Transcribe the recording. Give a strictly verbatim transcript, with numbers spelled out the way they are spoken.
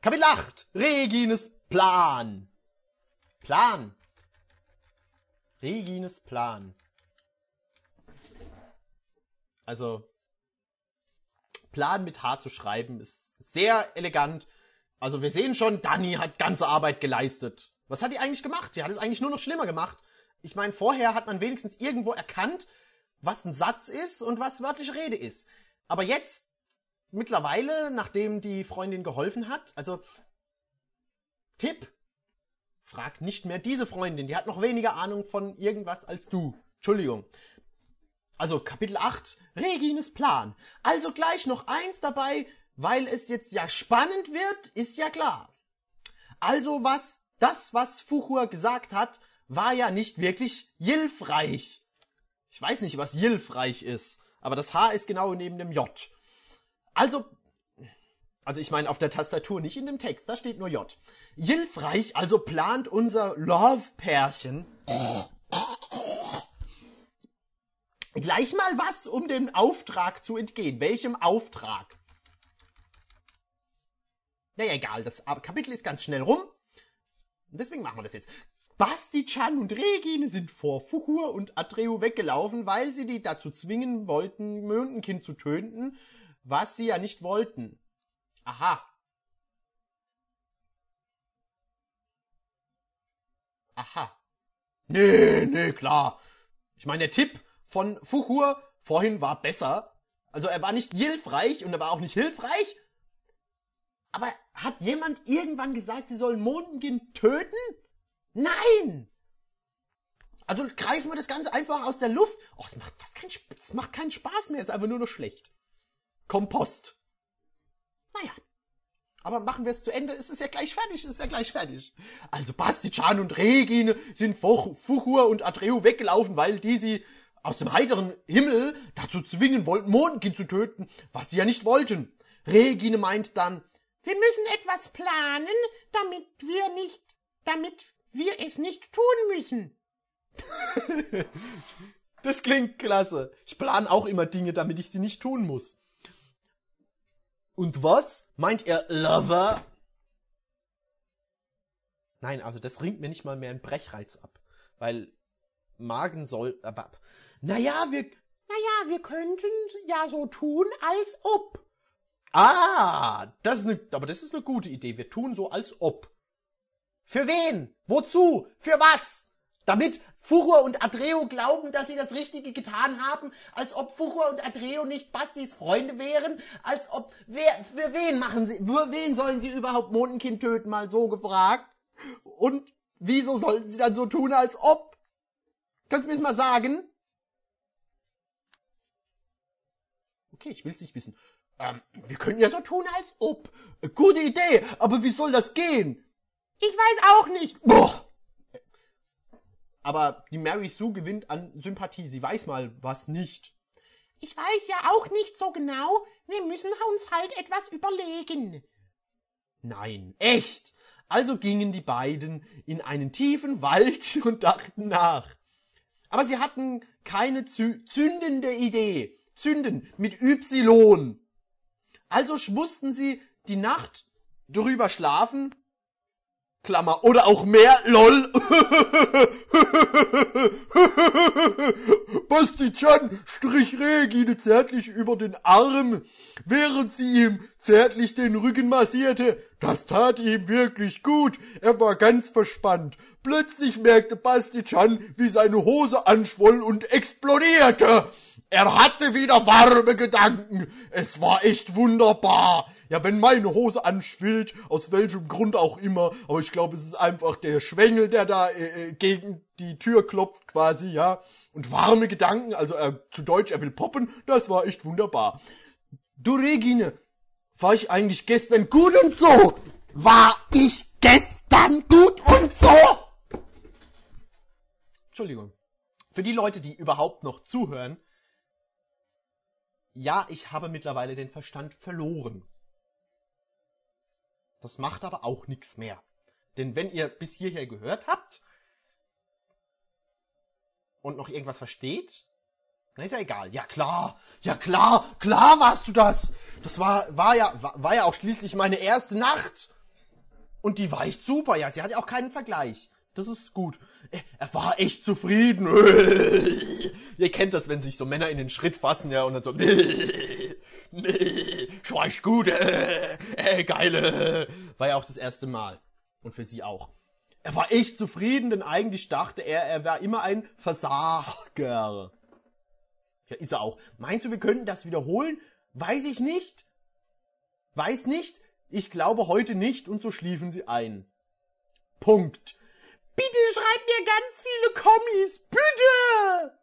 Kapitel acht. Regines Plan. Plan. Regines Plan. Also, Plan mit H zu schreiben ist sehr elegant. Also wir sehen schon, Dani hat ganze Arbeit geleistet. Was hat die eigentlich gemacht? Die hat es eigentlich nur noch schlimmer gemacht. Ich meine, vorher hat man wenigstens irgendwo erkannt, was ein Satz ist und was wörtliche Rede ist. Aber jetzt, mittlerweile, nachdem die Freundin geholfen hat, also, Tipp, frag nicht mehr diese Freundin, die hat noch weniger Ahnung von irgendwas als du. Entschuldigung. Also, Kapitel acht, Regines Plan. Also gleich noch eins dabei, weil es jetzt ja spannend wird, ist ja klar. Also was, das, was Fuchur gesagt hat, war ja nicht wirklich hilfreich. Ich weiß nicht, was hilfreich ist, aber das H ist genau neben dem J. Also, also ich meine auf der Tastatur, nicht in dem Text, da steht nur J. Hilfreich, also plant unser Love-Pärchen gleich mal was, um dem Auftrag zu entgehen. Welchem Auftrag? Naja, egal, das Kapitel ist ganz schnell rum. Und deswegen machen wir das jetzt. Bastian und Regine sind vor Fuchur und Atreo weggelaufen, weil sie die dazu zwingen wollten, Möndenkind zu töten, was sie ja nicht wollten. Aha. Aha. Nee, nee, klar. Ich meine, der Tipp von Fuchur vorhin war besser. Also er war nicht hilfreich und er war auch nicht hilfreich. Aber hat jemand irgendwann gesagt, sie sollen Mondenkind töten? Nein! Also greifen wir das Ganze einfach aus der Luft. Oh, es macht fast keinen, es macht keinen Spaß mehr, es ist einfach nur noch schlecht. Kompost. Naja. Aber machen wir es zu Ende, es ist ja gleich fertig, es ist ja gleich fertig. Also Bastian und Regine sind vor Fuchur und Atreo weggelaufen, weil die sie aus dem heiteren Himmel dazu zwingen wollten, Mondenkind zu töten, was sie ja nicht wollten. Regine meint dann, wir müssen etwas planen, damit wir nicht, damit wir es nicht tun müssen. Das klingt klasse. Ich plane auch immer Dinge, damit ich sie nicht tun muss. Und was? Meint er Lover? Nein, also das ringt mir nicht mal mehr einen Brechreiz ab. Weil Magen soll... Aber, naja, wir... Naja, wir könnten ja so tun, als ob. Ah, das ist eine, aber das ist eine gute Idee. Wir tun so, als ob. Für wen? Wozu? Für was? Damit Fuchur und Atreo glauben, dass sie das Richtige getan haben, als ob Fuchur und Atreo nicht Bastis Freunde wären, als ob, wer, für wen machen sie, für wen sollen sie überhaupt Mondenkind töten, mal so gefragt? Und wieso sollten sie dann so tun, als ob? Kannst du mir das mal sagen? Okay, ich will es nicht wissen. Ähm, wir können ja so tun, als ob. Gute Idee, aber wie soll das gehen? Ich weiß auch nicht. Boah. Aber die Mary Sue gewinnt an Sympathie. Sie weiß mal was nicht. Ich weiß ja auch nicht so genau. Wir müssen uns halt etwas überlegen. Nein, echt. Also gingen die beiden in einen tiefen Wald und dachten nach. Aber sie hatten keine zü- zündende Idee. Zünden mit Y. Also mussten sie die Nacht drüber schlafen, Klammer, oder auch mehr, lol. Bastian strich Regine zärtlich über den Arm, während sie ihm zärtlich den Rücken massierte. Das tat ihm wirklich gut. Er war ganz verspannt. Plötzlich merkte Bastian, wie seine Hose anschwoll und explodierte. Er hatte wieder warme Gedanken. Es war echt wunderbar. Ja, wenn meine Hose anschwillt, aus welchem Grund auch immer, aber ich glaube, es ist einfach der Schwengel, der da äh, gegen die Tür klopft quasi, ja. Und warme Gedanken, also äh, zu Deutsch, er will poppen, das war echt wunderbar. Du Regine, war ich eigentlich gestern gut und so? War ich gestern gut und so? Entschuldigung. Für die Leute, die überhaupt noch zuhören, ja, ich habe mittlerweile den Verstand verloren. Das macht aber auch nichts mehr. Denn wenn ihr bis hierher gehört habt und noch irgendwas versteht, dann ist ja egal. Ja klar, ja klar, klar warst du das. Das war, war ja, war, war ja auch schließlich meine erste Nacht. Und die war echt super, ja, sie hat ja auch keinen Vergleich. Das ist gut. Er war echt zufrieden. Ihr kennt das, wenn sich so Männer in den Schritt fassen, ja, und dann so, schweigt gut, äh, äh, geile. War ja auch das erste Mal. Und für sie auch. Er war echt zufrieden, denn eigentlich dachte er, er war immer ein Versager. Ja, ist er auch. Meinst du, wir könnten das wiederholen? Weiß ich nicht. Weiß nicht. Ich glaube heute nicht, und so schliefen sie ein. Punkt. Bitte schreib mir ganz viele Kommis, bitte!